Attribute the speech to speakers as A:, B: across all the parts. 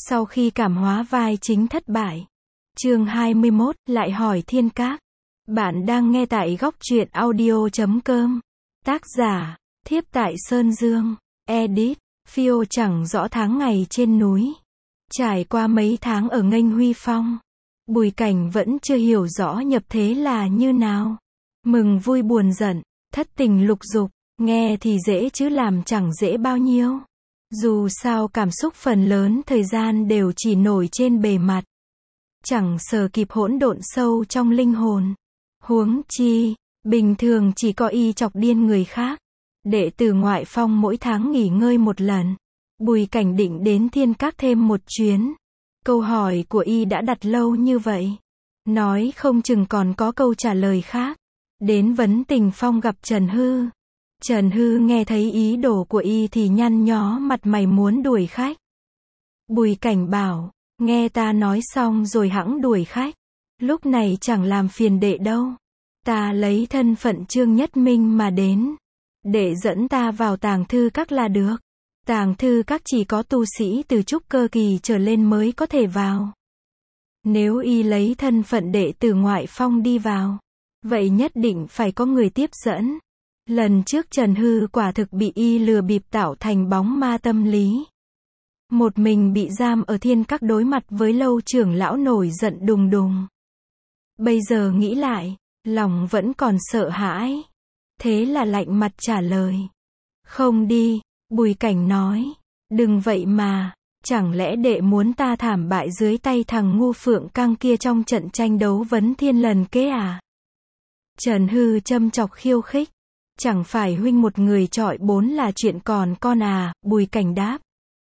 A: Sau khi cảm hóa vai chính thất bại. Chương 21, lại hỏi Thiên Các. Bạn đang nghe tại góc truyện audio.com. Tác giả, Thiếp tại Sơn Dương. Edit, Phiêu chẳng rõ tháng ngày trên núi. Trải qua mấy tháng ở nghênh huy phong, Bùi Cảnh vẫn chưa hiểu rõ nhập thế là như nào. Mừng vui buồn giận, thất tình lục dục, nghe thì dễ chứ làm chẳng dễ bao nhiêu. Dù sao cảm xúc phần lớn thời gian đều chỉ nổi trên bề mặt, chẳng sờ kịp hỗn độn sâu trong linh hồn. Huống chi, bình thường chỉ có y chọc điên người khác. Đệ tử ngoại phong mỗi tháng nghỉ ngơi một lần. Bùi Cảnh định đến Thiên Các thêm một chuyến. Câu hỏi của y đã đặt lâu như vậy, nói không chừng còn có câu trả lời khác. Đến vấn tình phong gặp Trần Hư. Trần Hư nghe thấy ý đồ của y thì nhăn nhó mặt mày muốn đuổi khách. Bùi Cảnh bảo, nghe ta nói xong rồi hẵng đuổi khách. Lúc này chẳng làm phiền đệ đâu. Ta lấy thân phận Trương Nhất Minh mà đến. Đệ dẫn ta vào Tàng Thư Các là được. Tàng Thư Các chỉ có tu sĩ từ trúc cơ kỳ trở lên mới có thể vào. Nếu y lấy thân phận đệ tử ngoại phong đi vào, vậy nhất định phải có người tiếp dẫn. Lần trước Trần Hư quả thực bị y lừa bịp tạo thành bóng ma tâm lý. Một mình bị giam ở Thiên Các đối mặt với Lâu trưởng lão nổi giận đùng đùng. Bây giờ nghĩ lại, lòng vẫn còn sợ hãi. Thế là lạnh mặt trả lời. Không đi, Bùi Cảnh nói. Đừng vậy mà, chẳng lẽ đệ muốn ta thảm bại dưới tay thằng ngu Phượng Căng kia trong trận tranh đấu vấn thiên lần kế à? Trần Hư châm chọc khiêu khích. Chẳng phải huynh một người chọi bốn là chuyện còn con à, Bùi Cảnh đáp.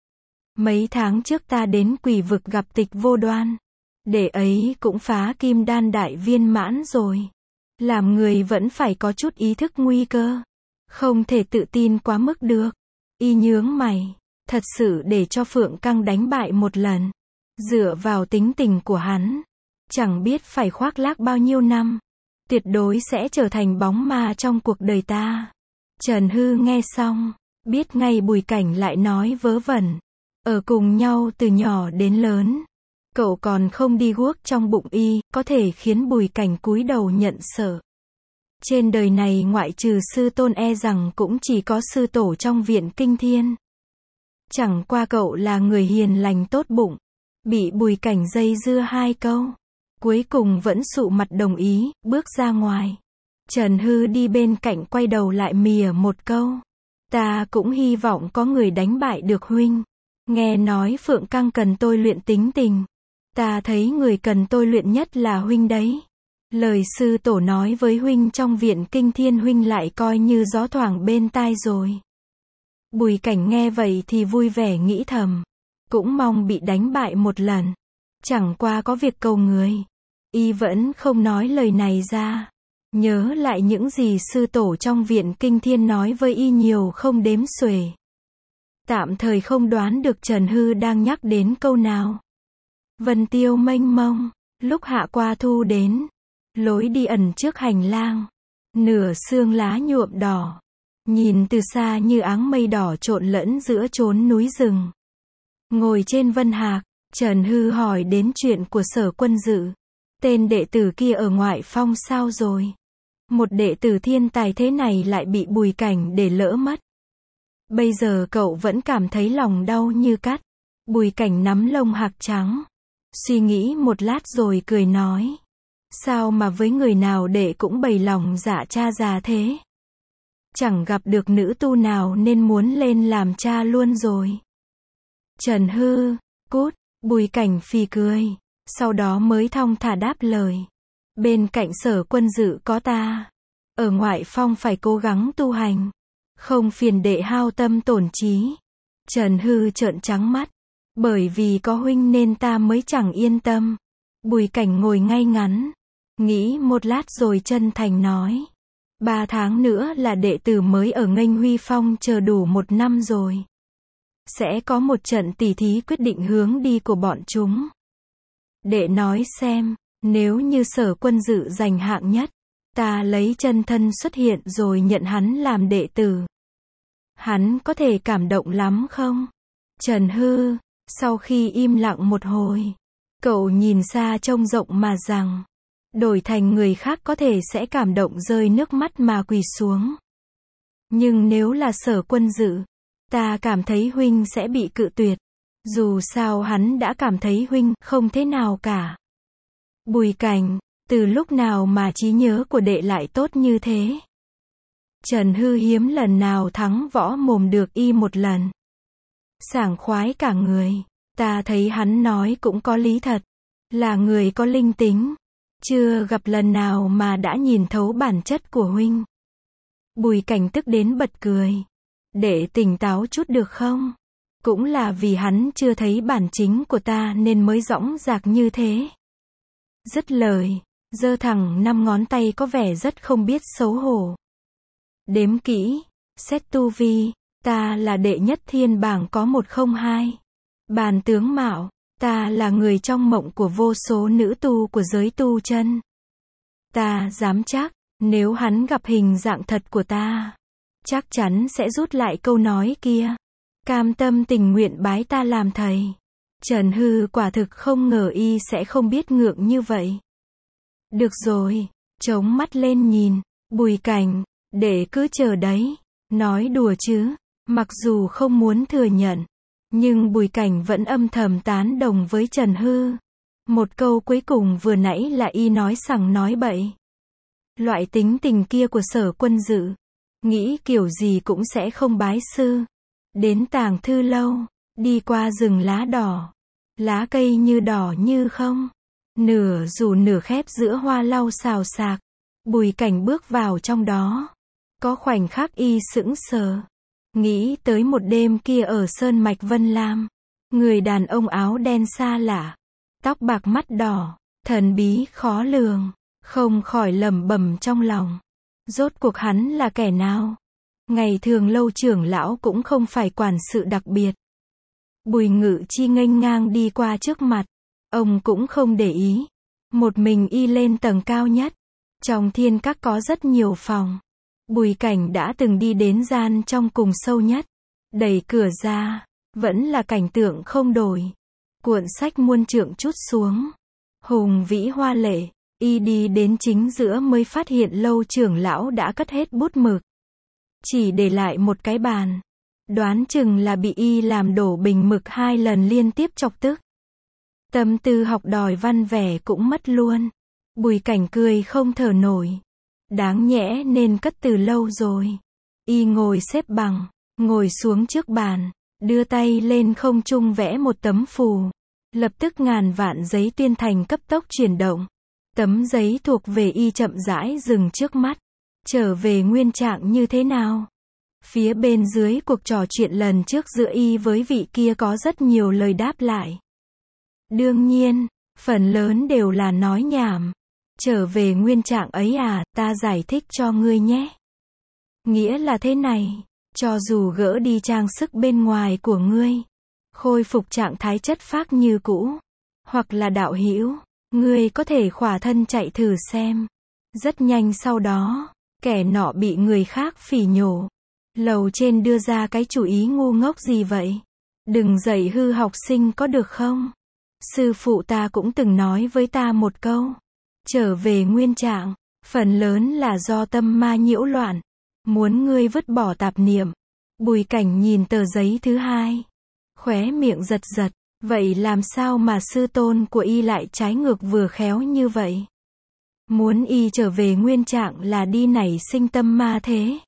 A: Mấy tháng trước ta đến Quỷ Vực gặp Tịch Vô Đoan. Đệ ấy cũng phá kim đan đại viên mãn rồi. Làm người vẫn phải có chút ý thức nguy cơ. Không thể tự tin quá mức được. Y nhướng mày. Thật sự để cho Phượng Căng đánh bại một lần. Dựa vào tính tình của hắn, chẳng biết phải khoác lác bao nhiêu năm. Tuyệt đối sẽ trở thành bóng ma trong cuộc đời ta. Trần Hư nghe xong, biết ngay Bùi Cảnh lại nói vớ vẩn. Ở cùng nhau từ nhỏ đến lớn. Cậu còn không đi guốc trong bụng y, có thể khiến Bùi Cảnh cúi đầu nhận sợ. Trên đời này ngoại trừ sư tôn e rằng cũng chỉ có sư tổ trong viện Kinh Thiên. Chẳng qua cậu là người hiền lành tốt bụng. Bị Bùi Cảnh dây dưa hai câu. Cuối cùng vẫn sụ mặt đồng ý, bước ra ngoài. Trần Hư đi bên cạnh quay đầu lại mỉa một câu. Ta cũng hy vọng có người đánh bại được huynh. Nghe nói Phượng Căng cần tôi luyện tính tình. Ta thấy người cần tôi luyện nhất là huynh đấy. Lời sư tổ nói với huynh trong viện Kinh Thiên huynh lại coi như gió thoảng bên tai rồi. Bùi Cảnh nghe vậy thì vui vẻ nghĩ thầm. Cũng mong bị đánh bại một lần. Chẳng qua có việc cầu người. Y vẫn không nói lời này ra. Nhớ lại những gì sư tổ trong viện Kinh Thiên nói với y nhiều không đếm xuể. Tạm thời không đoán được Trần Hư đang nhắc đến câu nào. Vân tiêu mênh mông. Lúc hạ qua thu đến. Lối đi ẩn trước hành lang. Nửa sương lá nhuộm đỏ. Nhìn từ xa như áng mây đỏ trộn lẫn giữa chốn núi rừng. Ngồi trên vân hạc, Trần Hư hỏi đến chuyện của Sở Quân Dự. Tên đệ tử kia ở ngoại phong sao rồi? Một đệ tử thiên tài thế này lại bị Bùi Cảnh để lỡ mất. Bây giờ cậu vẫn cảm thấy lòng đau như cắt. Bùi Cảnh nắm lông hạc trắng. Suy nghĩ một lát rồi cười nói. Sao mà với người nào đệ cũng bày lòng dạ cha già thế? Chẳng gặp được nữ tu nào nên muốn lên làm cha luôn rồi. Trần Hư, cút, Bùi Cảnh phì cười. Sau đó mới thong thả đáp lời. Bên cạnh Sở Quân Dự có ta. Ở ngoại phong phải cố gắng tu hành. Không phiền đệ hao tâm tổn trí. Trần Hư trợn trắng mắt. Bởi vì có huynh nên ta mới chẳng yên tâm. Bùi Cảnh ngồi ngay ngắn. Nghĩ một lát rồi chân thành nói. 3 tháng nữa là đệ tử mới ở nghênh huy phong chờ đủ 1 năm rồi. Sẽ có một trận tỉ thí quyết định hướng đi của bọn chúng. Đệ nói xem, nếu như Sở Quân Dự giành hạng nhất, ta lấy chân thân xuất hiện rồi nhận hắn làm đệ tử. Hắn có thể cảm động lắm không? Trần Hư, Sau khi im lặng một hồi, cậu nhìn xa trông rộng mà rằng, đổi thành người khác có thể sẽ cảm động rơi nước mắt mà quỳ xuống. Nhưng nếu là Sở Quân Dự, ta cảm thấy huynh sẽ bị cự tuyệt. Dù sao hắn đã cảm thấy huynh không thế nào cả. Bùi Cảnh, từ lúc nào mà trí nhớ của đệ lại tốt như thế? Trần Hư hiếm lần nào thắng võ mồm được y một lần. Sảng khoái cả người, ta thấy hắn nói cũng có lý thật, là người có linh tính, chưa gặp lần nào mà đã nhìn thấu bản chất của huynh. Bùi Cảnh tức đến bật cười. Để tỉnh táo chút được không? Cũng là vì hắn chưa thấy bản chính của ta nên mới dõng dạc như thế. Dứt lời, giơ thẳng 5 ngón tay có vẻ rất không biết xấu hổ. Đếm kỹ, xét tu vi, ta là đệ nhất thiên bảng có 102. Bàn tướng mạo, ta là người trong mộng của vô số nữ tu của giới tu chân. Ta dám chắc, nếu hắn gặp hình dạng thật của ta, chắc chắn sẽ rút lại câu nói kia. Cam tâm tình nguyện bái ta làm thầy. Trần Hư quả thực không ngờ y sẽ không biết ngượng như vậy. Được rồi, chống mắt lên nhìn, Bùi Cảnh, để cứ chờ đấy. Nói đùa chứ, mặc dù không muốn thừa nhận, nhưng Bùi Cảnh vẫn âm thầm tán đồng với Trần Hư. Một câu cuối cùng vừa nãy là y nói sằng nói bậy. Loại tính tình kia của Sở Quân Dự, nghĩ kiểu gì cũng sẽ không bái sư. Đến Tàng Thư Lâu, đi qua rừng lá đỏ, lá cây như đỏ như không, nửa dù nửa khép giữa hoa lau xào xạc. Bùi Cảnh bước vào trong đó. Có khoảnh khắc y sững sờ, nghĩ tới một đêm kia ở Sơn Mạch Vân Lam. Người đàn ông áo đen xa lạ, tóc bạc mắt đỏ, thần bí khó lường, không khỏi lẩm bẩm trong lòng. Rốt cuộc hắn là kẻ nào? Ngày thường Lâu trưởng lão cũng không phải quản sự đặc biệt. Bùi Ngự Chi nghênh ngang đi qua trước mặt, ông cũng không để ý. Một mình y lên tầng cao nhất. Trong Thiên Các có rất nhiều phòng. Bùi Cảnh đã từng đi đến gian trong cùng sâu nhất. Đẩy cửa ra, vẫn là cảnh tượng không đổi. Cuộn sách muôn trượng trút xuống. Hùng vĩ hoa lệ, y đi đến chính giữa mới phát hiện Lâu trưởng lão đã cất hết bút mực. Chỉ để lại một cái bàn. Đoán chừng là bị y làm đổ bình mực 2 lần liên tiếp chọc tức. Tâm tư học đòi văn vẻ cũng mất luôn. Bùi Cảnh cười không thở nổi. Đáng nhẽ nên cất từ lâu rồi. Y ngồi xếp bằng, ngồi xuống trước bàn, đưa tay lên không trung vẽ một tấm phù. Lập tức ngàn vạn giấy tuyên thành cấp tốc chuyển động. Tấm giấy thuộc về y chậm rãi dừng trước mắt. Trở về nguyên trạng như thế nào? Phía bên dưới cuộc trò chuyện lần trước giữa y với vị kia có rất nhiều lời đáp lại. Đương nhiên, phần lớn đều là nói nhảm. Trở về nguyên trạng ấy à, ta giải thích cho ngươi nhé. Nghĩa là thế này, cho dù gỡ đi trang sức bên ngoài của ngươi, khôi phục trạng thái chất phác như cũ, hoặc là đạo hữu, ngươi có thể khỏa thân chạy thử xem. Rất nhanh sau đó, kẻ nọ bị người khác phỉ nhổ. Lầu trên đưa ra cái chủ ý ngu ngốc gì vậy? Đừng dạy hư học sinh có được không? Sư phụ ta cũng từng nói với ta một câu. Trở về nguyên trạng, phần lớn là do tâm ma nhiễu loạn. Muốn ngươi vứt bỏ tạp niệm. Bùi Cảnh nhìn tờ giấy thứ 2. Khóe miệng giật giật. Vậy làm sao mà sư tôn của y lại trái ngược vừa khéo như vậy? Muốn y trở về nguyên trạng là đi nảy sinh tâm ma thế.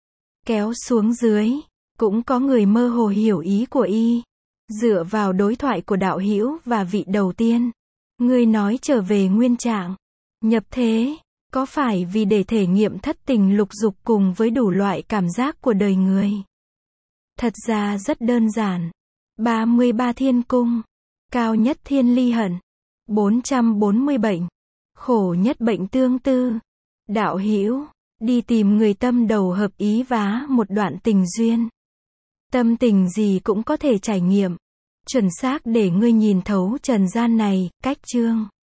A: Kéo xuống dưới, cũng có người mơ hồ hiểu ý của y. Dựa vào đối thoại của đạo hữu và vị đầu tiên, ngươi nói trở về nguyên trạng, nhập thế, có phải vì để thể nghiệm thất tình lục dục cùng với đủ loại cảm giác của đời người? Thật ra rất đơn giản. 33 thiên cung, cao nhất thiên ly hận, 440 bệnh, khổ nhất bệnh tương tư. Đạo hữu, đi tìm người tâm đầu hợp ý vá một đoạn tình duyên. Tâm tình gì cũng có thể trải nghiệm. Chuẩn xác để ngươi nhìn thấu trần gian này, cách chương.